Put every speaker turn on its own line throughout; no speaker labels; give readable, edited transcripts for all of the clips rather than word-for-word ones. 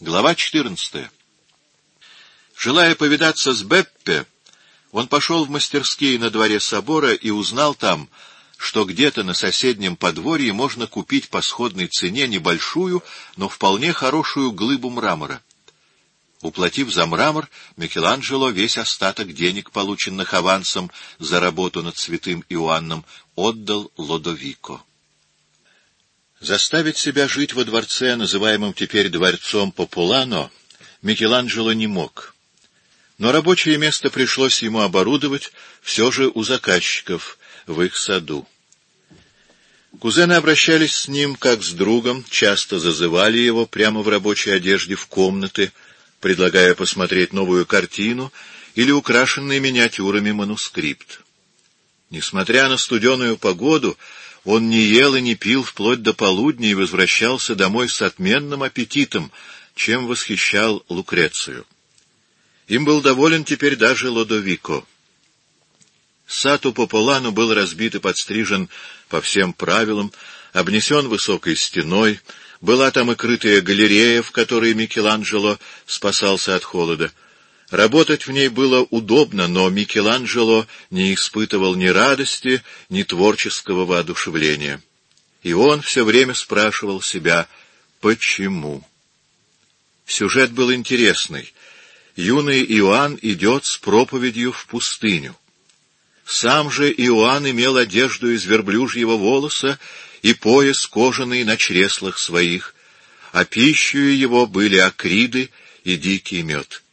Глава 14. Желая повидаться с Беппе, он пошел в мастерские на дворе собора и узнал там, что где-то на соседнем подворье можно купить по сходной цене небольшую, но вполне хорошую глыбу мрамора. Уплатив за мрамор, Микеланджело весь остаток денег, полученных авансом за работу над святым Иоанном, отдал Лодовико. Заставить себя жить во дворце, называемом теперь дворцом Популано, Микеланджело не мог. Но рабочее место пришлось ему оборудовать все же у заказчиков в их саду. Кузены обращались с ним как с другом, часто зазывали его прямо в рабочей одежде в комнаты, предлагая посмотреть новую картину или украшенный миниатюрами манускрипт. Несмотря на студеную погоду, он не ел и не пил вплоть до полудня и возвращался домой с отменным аппетитом, чем восхищал Лукрецию. Им был доволен теперь даже Лодовико. Сад у Популано был разбит и подстрижен по всем правилам, обнесен высокой стеной, была там и крытая галерея, в которой Микеланджело спасался от холода. Работать в ней было удобно, но Микеланджело не испытывал ни радости, ни творческого воодушевления. И он все время спрашивал себя, почему. Сюжет был интересный. Юный Иоанн идет с проповедью в пустыню. Сам же Иоанн имел одежду из верблюжьего волоса и пояс кожаный на чреслах своих, а пищей его были акриды и дикий мед.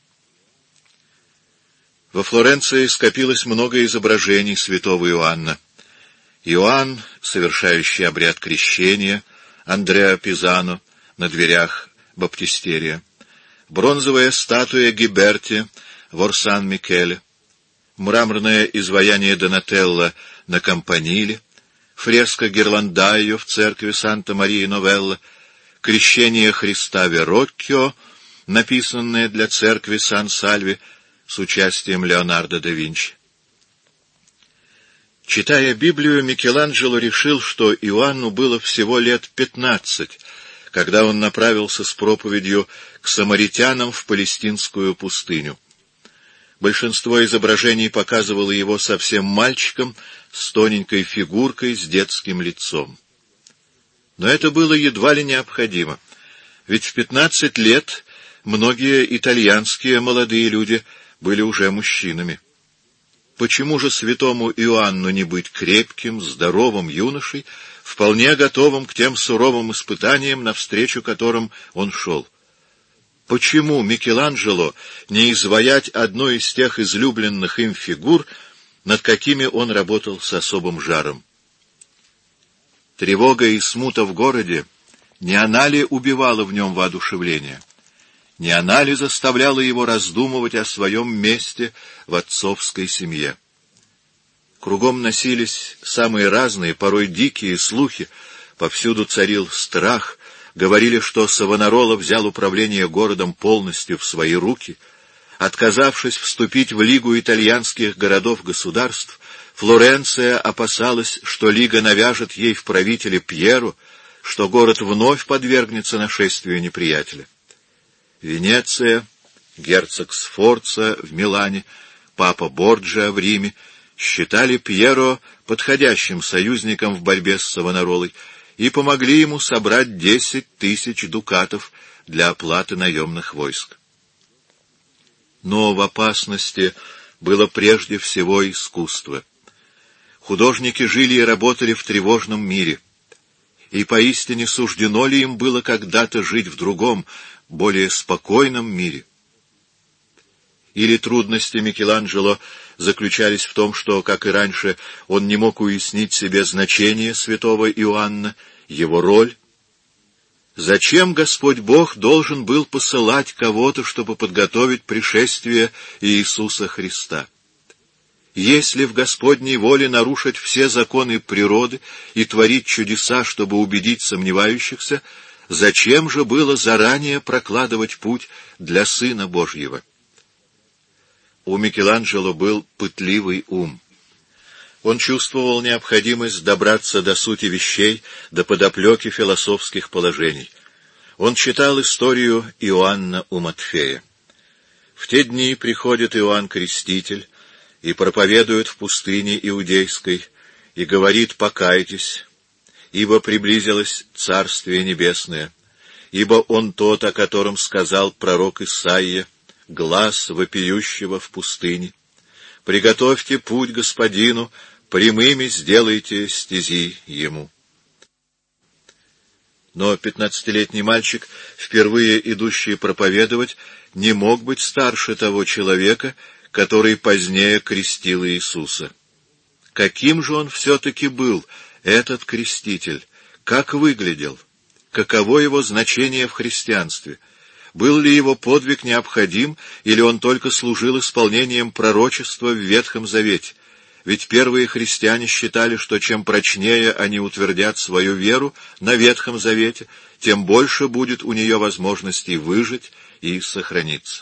Во Флоренции скопилось много изображений святого Иоанна. Иоанн, совершающий обряд крещения, Андреа Пизано на дверях баптистерия, бронзовая статуя Гиберти в Орсан-Микеле, мраморное изваяние Донателло на Кампаниле, фреска Герландайо в церкви Санта-Мария-Новелла, крещение Христа Вероккио, написанное для церкви Сан-Сальви с участием Леонардо да Винчи. Читая Библию, Микеланджело решил, что Иоанну было всего лет 15, когда он направился с проповедью к самаритянам в палестинскую пустыню. Большинство изображений показывало его совсем мальчиком, с тоненькой фигуркой, с детским лицом. Но это было едва ли необходимо, ведь в 15 лет многие итальянские молодые люди были уже мужчинами. Почему же святому Иоанну не быть крепким, здоровым юношей, вполне готовым к тем суровым испытаниям, навстречу которым он шел? Почему Микеланджело не изваять одну из тех излюбленных им фигур, над какими он работал с особым жаром? Тревога и смута в городе, не она ли убивала в нем воодушевление? Не она ли заставляла его раздумывать о своем месте в отцовской семье? Кругом носились самые разные, порой дикие слухи, повсюду царил страх, говорили, что Савонарола взял управление городом полностью в свои руки. Отказавшись вступить в Лигу итальянских городов-государств, Флоренция опасалась, что Лига навяжет ей в правителе Пьеро, что город вновь подвергнется нашествию неприятеля. Венеция, герцог Сфорца в Милане, папа Борджиа в Риме считали Пьеро подходящим союзником в борьбе с Савонаролой и помогли ему собрать 10 000 дукатов для оплаты наемных войск. Но в опасности было прежде всего искусство. Художники жили и работали в тревожном мире, и поистине суждено ли им было когда-то жить в другом, более спокойном мире? Или трудности Микеланджело заключались в том, что, как и раньше, он не мог уяснить себе значение святого Иоанна, его роль? Зачем Господь Бог должен был посылать кого-то, чтобы подготовить пришествие Иисуса Христа? Если в Господней воле нарушить все законы природы и творить чудеса, чтобы убедить сомневающихся, зачем же было заранее прокладывать путь для Сына Божьего? У Микеланджело был пытливый ум. Он чувствовал необходимость добраться до сути вещей, до подоплеки философских положений. Он читал историю Иоанна у Матфея. В те дни приходит Иоанн Креститель и проповедует в пустыне Иудейской, и говорит: «Покайтесь, ибо приблизилось Царствие Небесное, ибо Он тот, о котором сказал пророк Исаия, глас вопиющего в пустыне. Приготовьте путь Господину, прямыми сделайте стези Ему». Но 15-летний мальчик, впервые идущий проповедовать, не мог быть старше того человека, который позднее крестил Иисуса. Каким же он все-таки был, этот креститель? Как выглядел? Каково его значение в христианстве? Был ли его подвиг необходим, или он только служил исполнением пророчества в Ветхом Завете? Ведь первые христиане считали, что чем прочнее они утвердят свою веру на Ветхом Завете, тем больше будет у нее возможностей выжить и сохраниться.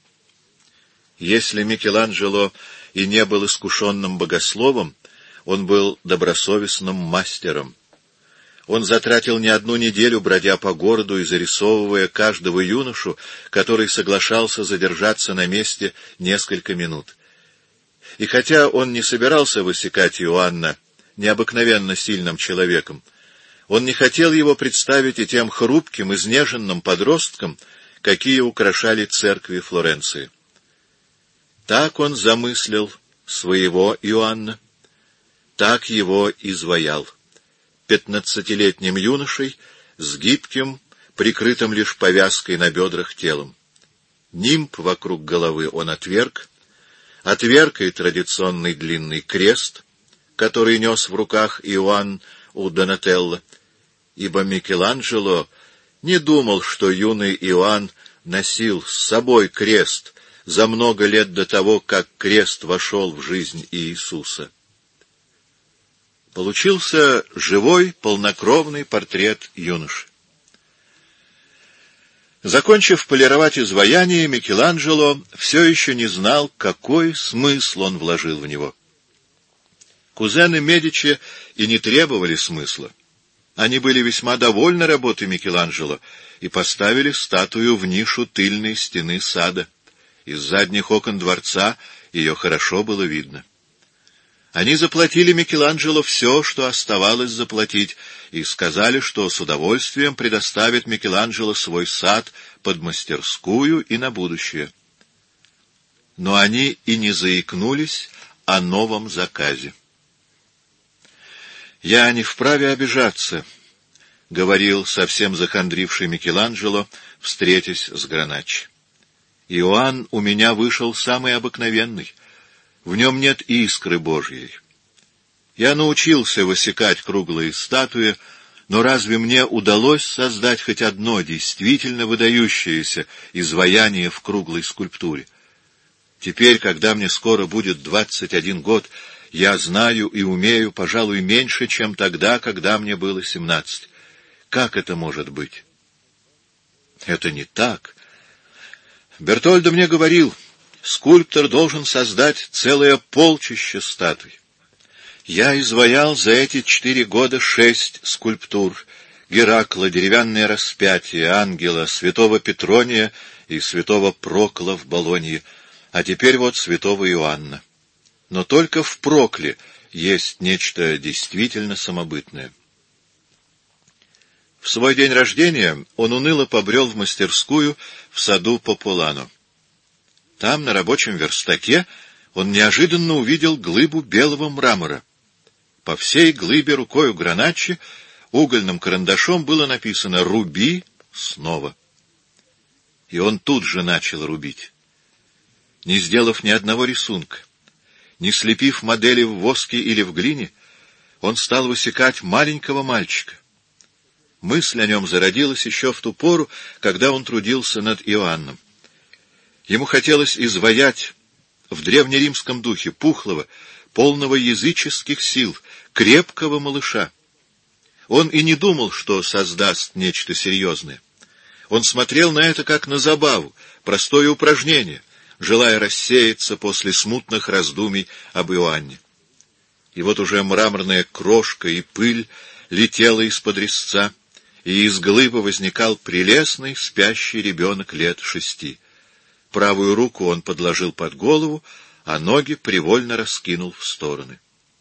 Если Микеланджело и не был искушенным богословом, он был добросовестным мастером. Он затратил не одну неделю, бродя по городу и зарисовывая каждого юношу, который соглашался задержаться на месте несколько минут. И хотя он не собирался высекать Иоанна необыкновенно сильным человеком, он не хотел его представить и тем хрупким, изнеженным подростком, какие украшали церкви Флоренции. Так он замыслил своего Иоанна, так его изваял. 15-летним юношей с гибким, прикрытым лишь повязкой на бедрах телом. Нимб вокруг головы он отверг и традиционный длинный крест, который нес в руках Иоанн у Донателло, ибо Микеланджело не думал, что юный Иоанн носил с собой крест за много лет до того, как крест вошел в жизнь Иисуса. Получился живой, полнокровный портрет юноши. Закончив полировать изваяние, Микеланджело все еще не знал, какой смысл он вложил в него. Кузены Медичи и не требовали смысла. Они были весьма довольны работой Микеланджело и поставили статую в нишу тыльной стены сада. Из задних окон дворца ее хорошо было видно. Они заплатили Микеланджело все, что оставалось заплатить, и сказали, что с удовольствием предоставят Микеланджело свой сад под мастерскую и на будущее. Но они и не заикнулись о новом заказе. «Я не вправе обижаться», — говорил совсем захандривший Микеланджело, встретясь с Граначчи. «Иоанн у меня вышел самый обыкновенный. В нем нет искры Божьей. Я научился высекать круглые статуи, но разве мне удалось создать хоть одно действительно выдающееся изваяние в круглой скульптуре? Теперь, когда мне скоро будет 21 год, я знаю и умею, пожалуй, меньше, чем тогда, когда мне было 17. Как это может быть? Это не так. Бертольдо мне говорил, скульптор должен создать целое полчище статуй. Я изваял за эти 4 года 6 скульптур: Геракла, деревянное распятие, ангела, святого Петрония и святого Прокла в Болонье, а теперь вот святого Иоанна. Но только в Прокле есть нечто действительно самобытное. В свой день рождения он уныло побрел в мастерскую в саду Пополано. Там, на рабочем верстаке, он неожиданно увидел глыбу белого мрамора. По всей глыбе рукою Граначчи угольным карандашом было написано «Руби снова». И он тут же начал рубить. Не сделав ни одного рисунка, не слепив модели в воске или в глине, он стал высекать маленького мальчика. Мысль о нем зародилась еще в ту пору, когда он трудился над Иоанном. Ему хотелось изваять в древнеримском духе пухлого, полного языческих сил, крепкого малыша. Он и не думал, что создаст нечто серьезное. Он смотрел на это как на забаву, простое упражнение, желая рассеяться после смутных раздумий об Иоанне. И вот уже мраморная крошка и пыль летела из-под резца, и из глыбы возникал прелестный спящий ребенок лет 6. Правую руку он подложил под голову, а ноги привольно раскинул в стороны.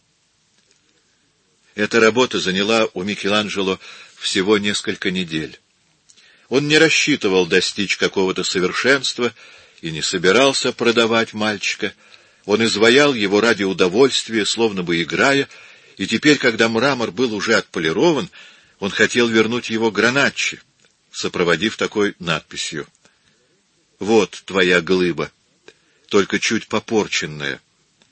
Эта работа заняла у Микеланджело всего несколько недель. Он не рассчитывал достичь какого-то совершенства и не собирался продавать мальчика. Он изваял его ради удовольствия, словно бы играя, и теперь, когда мрамор был уже отполирован, он хотел вернуть его Граначчи, сопроводив такой надписью: «Вот твоя глыба, только чуть попорченная».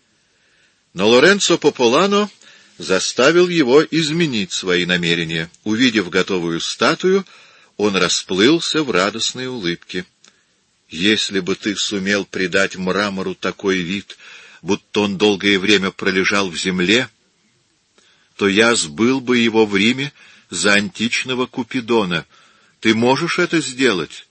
Но Лоренцо Пополано заставил его изменить свои намерения. Увидев готовую статую, он расплылся в радостной улыбке. «Если бы ты сумел придать мрамору такой вид, будто он долгое время пролежал в земле, то я сбыл бы его в Риме за античного Купидона. Ты можешь это сделать?»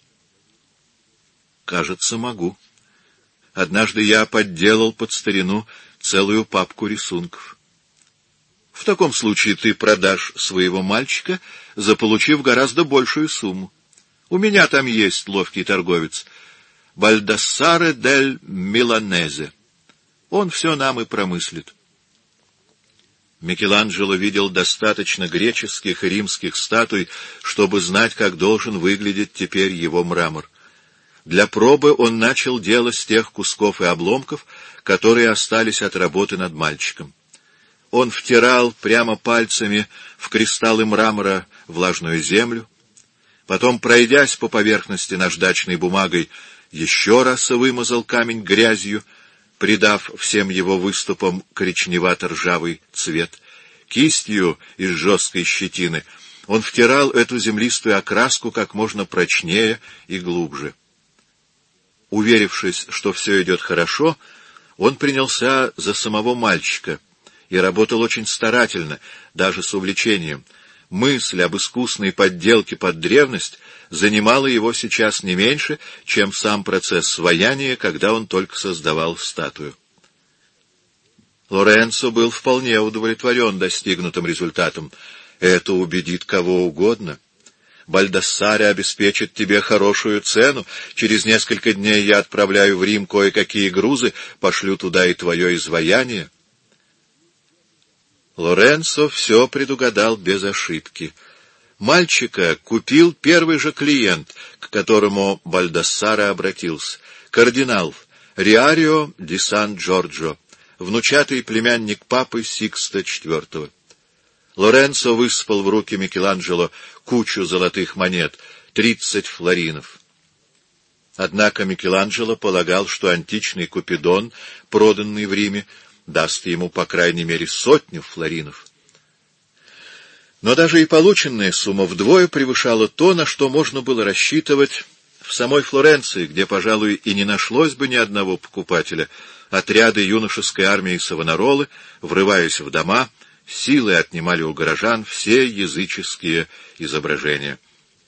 «Кажется, могу. Однажды я подделал под старину целую папку рисунков». «В таком случае ты продашь своего мальчика, заполучив гораздо большую сумму. У меня там есть ловкий торговец, Бальдассаре дель Миланезе. Он все нам и промыслит». Микеланджело видел достаточно греческих и римских статуй, чтобы знать, как должен выглядеть теперь его мрамор. Для пробы он начал дело с тех кусков и обломков, которые остались от работы над мальчиком. Он втирал прямо пальцами в кристаллы мрамора влажную землю, потом, пройдясь по поверхности наждачной бумагой, еще раз вымазал камень грязью, придав всем его выступам коричневато-ржавый цвет. Кистью из жесткой щетины он втирал эту землистую окраску как можно прочнее и глубже. Уверившись, что все идет хорошо, он принялся за самого мальчика и работал очень старательно, даже с увлечением. Мысль об искусной подделке под древность занимала его сейчас не меньше, чем сам процесс сваяния, когда он только создавал статую. Лоренцо был вполне удовлетворен достигнутым результатом. Это убедит кого угодно. Бальдассаре обеспечит тебе хорошую цену. Через несколько дней я отправляю в Рим кое-какие грузы, пошлю туда и твое изваяние. Лоренцо все предугадал без ошибки. Мальчика купил первый же клиент, к которому Бальдассаре обратился. Кардинал Риарио ди Сан-Джорджо, внучатый племянник папы Сикста IV. Лоренцо высыпал в руки Микеланджело кучу золотых монет, 30 флоринов. Однако Микеланджело полагал, что античный Купидон, проданный в Риме, даст ему по крайней мере 100 флоринов. Но даже и полученная сумма вдвое превышала то, на что можно было рассчитывать в самой Флоренции, где, пожалуй, и не нашлось бы ни одного покупателя. Отряды юношеской армии Савонаролы, врываясь в дома, силой отнимали у горожан все языческие изображения.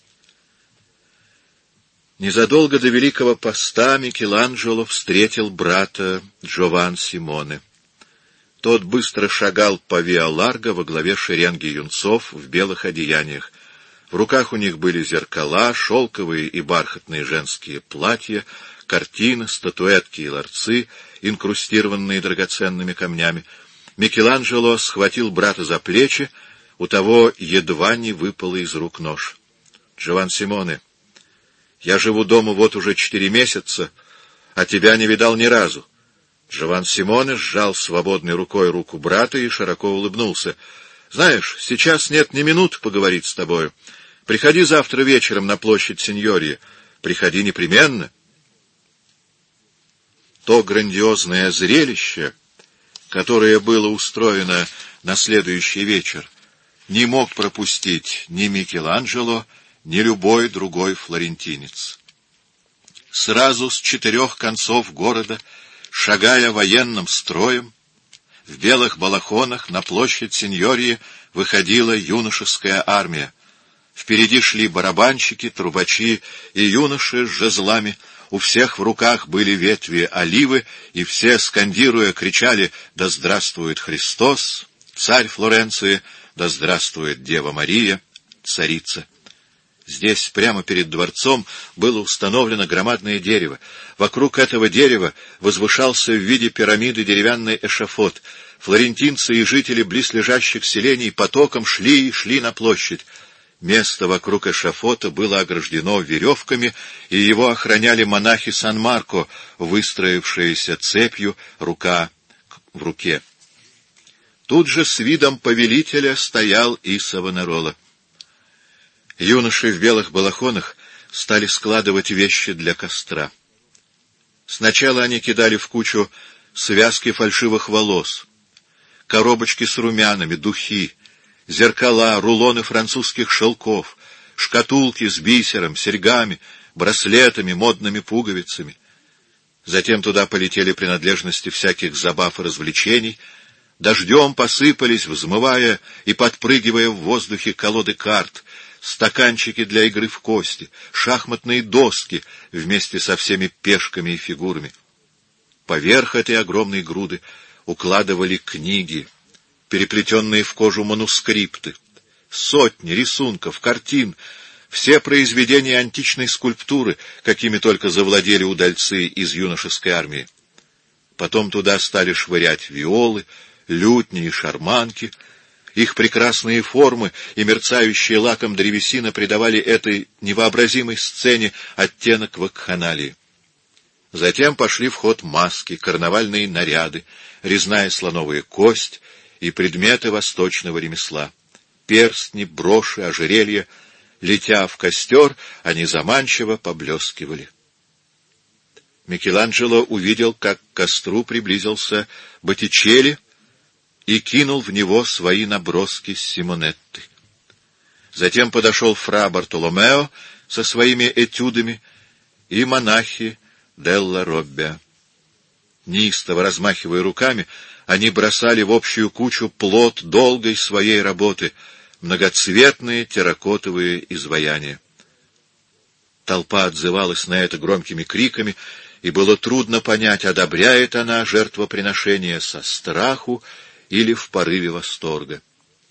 Незадолго до Великого Поста Микеланджело встретил брата Джован Симоне. Тот быстро шагал по Виа-Ларго во главе шеренги юнцов в белых одеяниях. В руках у них были зеркала, шелковые и бархатные женские платья, картины, статуэтки и ларцы, инкрустированные драгоценными камнями. Микеланджело схватил брата за плечи, у того едва не выпало из рук нож. — Джован Симоне, я живу дома вот уже 4 месяца, а тебя не видал ни разу. Джован Симоне сжал свободной рукой руку брата и широко улыбнулся. — Знаешь, сейчас нет ни минуты поговорить с тобою. Приходи завтра вечером на площадь Синьории. Приходи непременно. То грандиозное зрелище, которое было устроено на следующий вечер, не мог пропустить ни Микеланджело, ни любой другой флорентинец. Сразу с 4 концов города, шагая военным строем, в белых балахонах на площадь Синьории выходила юношеская армия. Впереди шли барабанщики, трубачи и юноши с жезлами. У всех в руках были ветви оливы, и все, скандируя, кричали: «Да здравствует Христос, царь Флоренции! Да здравствует Дева Мария, царица!» Здесь, прямо перед дворцом, было установлено громадное дерево. Вокруг этого дерева возвышался в виде пирамиды деревянный эшафот. Флорентинцы и жители близлежащих селений потоком шли и шли на площадь. Место вокруг эшафота было ограждено веревками, и его охраняли монахи Сан-Марко, выстроившиеся цепью, рука в руке. Тут же с видом повелителя стоял и Савонарола. Юноши в белых балахонах стали складывать вещи для костра. Сначала они кидали в кучу связки фальшивых волос, коробочки с румянами, духи, зеркала, рулоны французских шелков, шкатулки с бисером, серьгами, браслетами, модными пуговицами. Затем туда полетели принадлежности всяких забав и развлечений. Дождем посыпались, взмывая и подпрыгивая в воздухе колоды карт, стаканчики для игры в кости, шахматные доски вместе со всеми пешками и фигурами. Поверх этой огромной груды укладывали книги, переплетенные в кожу манускрипты, сотни рисунков, картин, все произведения античной скульптуры, какими только завладели удальцы из юношеской армии. Потом туда стали швырять виолы, лютни и шарманки. Их прекрасные формы и мерцающие лаком древесина придавали этой невообразимой сцене оттенок вакханалии. Затем пошли в ход маски, карнавальные наряды, резная слоновая кость и предметы восточного ремесла. Перстни, броши, ожерелья. Летя в костер, они заманчиво поблескивали. Микеланджело увидел, как к костру приблизился Боттичелли и кинул в него свои наброски с Симонетты. Затем подошел фра Бартоломео со своими этюдами и монахи Делла Роббе. Неистово размахивая руками, они бросали в общую кучу плод долгой своей работы, многоцветные терракотовые изваяния. Толпа отзывалась на это громкими криками, и было трудно понять, одобряет она жертвоприношение со страху или в порыве восторга.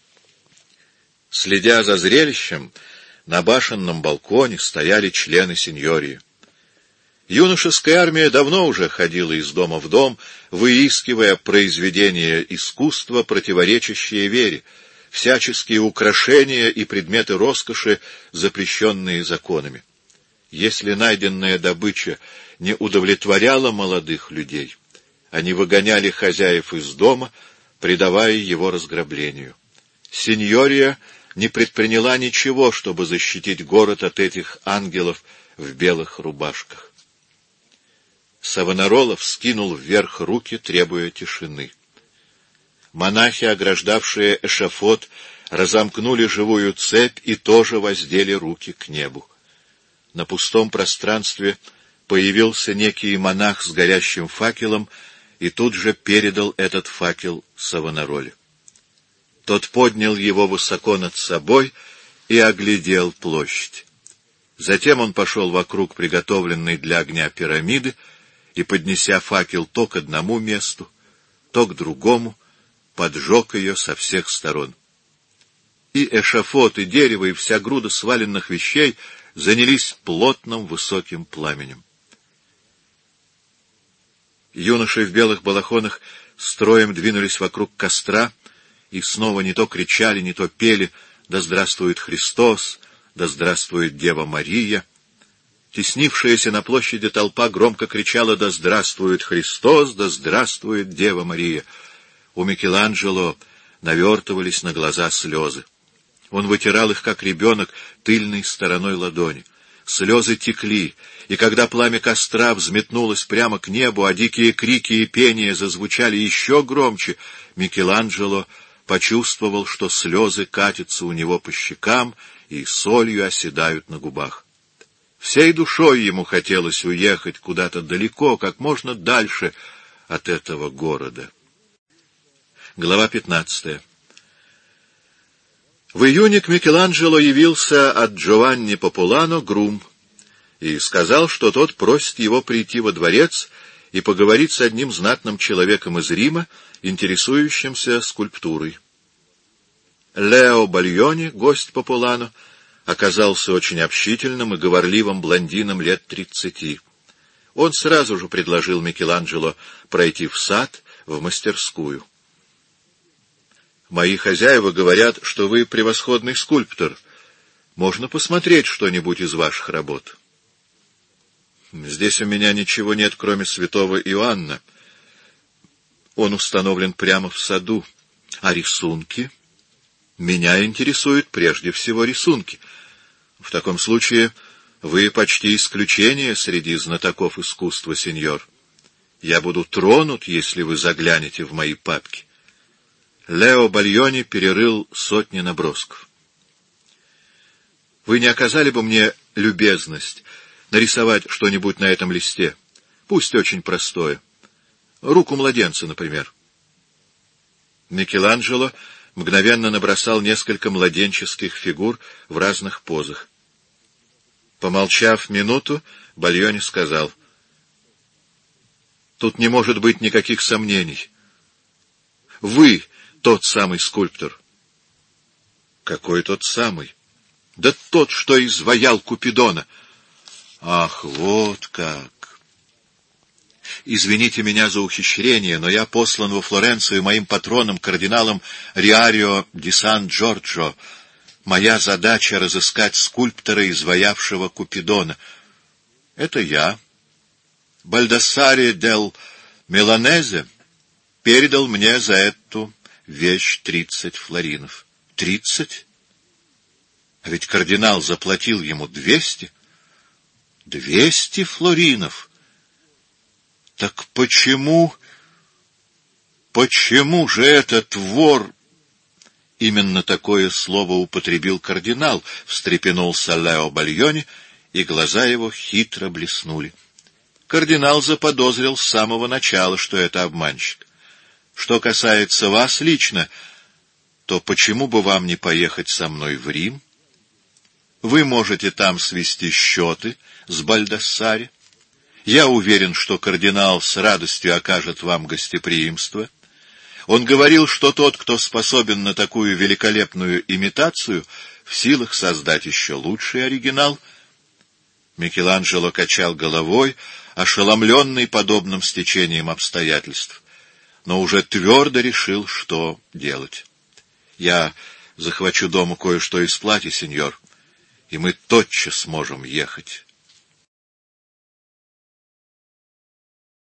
Следя за зрелищем, на башенном балконе стояли члены сеньории. Юношеская армия давно уже ходила из дома в дом, выискивая произведения искусства, противоречащие вере, всяческие украшения и предметы роскоши, запрещенные законами. Если найденная добыча не удовлетворяла молодых людей, они выгоняли хозяев из дома, предавая его разграблению. Сеньория не предприняла ничего, чтобы защитить город от этих ангелов в белых рубашках. Савонарола вскинул вверх руки, требуя тишины. Монахи, ограждавшие эшафот, разомкнули живую цепь и тоже воздели руки к небу. На пустом пространстве появился некий монах с горящим факелом и тут же передал этот факел Савонароле. Тот поднял его высоко над собой и оглядел площадь. Затем он пошел вокруг приготовленной для огня пирамиды и, поднеся факел то к одному месту, то к другому, поджег ее со всех сторон. И эшафот, и дерево, и вся груда сваленных вещей занялись плотным высоким пламенем. Юноши в белых балахонах строем двинулись вокруг костра и снова не то кричали, не то пели «Да здравствует Христос! Да здравствует Дева Мария!». Теснившаяся на площади толпа громко кричала «Да здравствует Христос! Да здравствует Дева Мария!». У Микеланджело навертывались на глаза слезы. Он вытирал их, как ребенок, тыльной стороной ладони. Слезы текли, и когда пламя костра взметнулось прямо к небу, а дикие крики и пение зазвучали еще громче, Микеланджело почувствовал, что слезы катятся у него по щекам и солью оседают на губах. Всей душой ему хотелось уехать куда-то далеко, как можно дальше от этого города. Глава 15. В июне к Микеланджело явился от Джованни Популано грум и сказал, что тот просит его прийти во дворец и поговорить с одним знатным человеком из Рима, интересующимся скульптурой. Лео Бальони, гость Популано, оказался очень общительным и говорливым блондином лет 30. Он сразу же предложил Микеланджело пройти в сад, в мастерскую. «Мои хозяева говорят, что вы превосходный скульптор. Можно посмотреть что-нибудь из ваших работ?» «Здесь у меня ничего нет, кроме святого Иоанна. Он установлен прямо в саду. А рисунки? Меня интересуют прежде всего рисунки. В таком случае вы почти исключение среди знатоков искусства, сеньор. Я буду тронут, если вы заглянете в мои папки». Лео Бальони перерыл сотни набросков. «Вы не оказали бы мне любезность нарисовать что-нибудь на этом листе? Пусть очень простое. Руку младенца, например». Микеланджело мгновенно набросал несколько младенческих фигур в разных позах. Помолчав минуту, Бальони сказал: «Тут не может быть никаких сомнений. Вы тот самый скульптор». «Какой тот самый?» «Да тот, что изваял Купидона». «Ах, вот как! Извините меня за ухищрение, но я послан во Флоренцию моим патроном, кардиналом Риарио ди Сан-Джорджо. Моя задача — разыскать скульптора, изваявшего Купидона. Это я. Бальдассаре дель Миланезе передал мне за эту вещь 30 флоринов. 30? А ведь кардинал заплатил ему 200. 200 флоринов. Так почему же этот вор... Именно такое слово употребил кардинал, встрепенулся Лео Бальони, и глаза его хитро блеснули. Кардинал заподозрил с самого начала, что это обманщик. Что касается вас лично, то почему бы вам не поехать со мной в Рим? Вы можете там свести счеты с Бальдассаре. Я уверен, что кардинал с радостью окажет вам гостеприимство. Он говорил, что тот, кто способен на такую великолепную имитацию, в силах создать еще лучший оригинал. Микеланджело качал головой, ошеломленный подобным стечением обстоятельств, но уже твердо решил, что делать. «Я захвачу дома кое-что из платья, сеньор, и мы тотчас сможем ехать».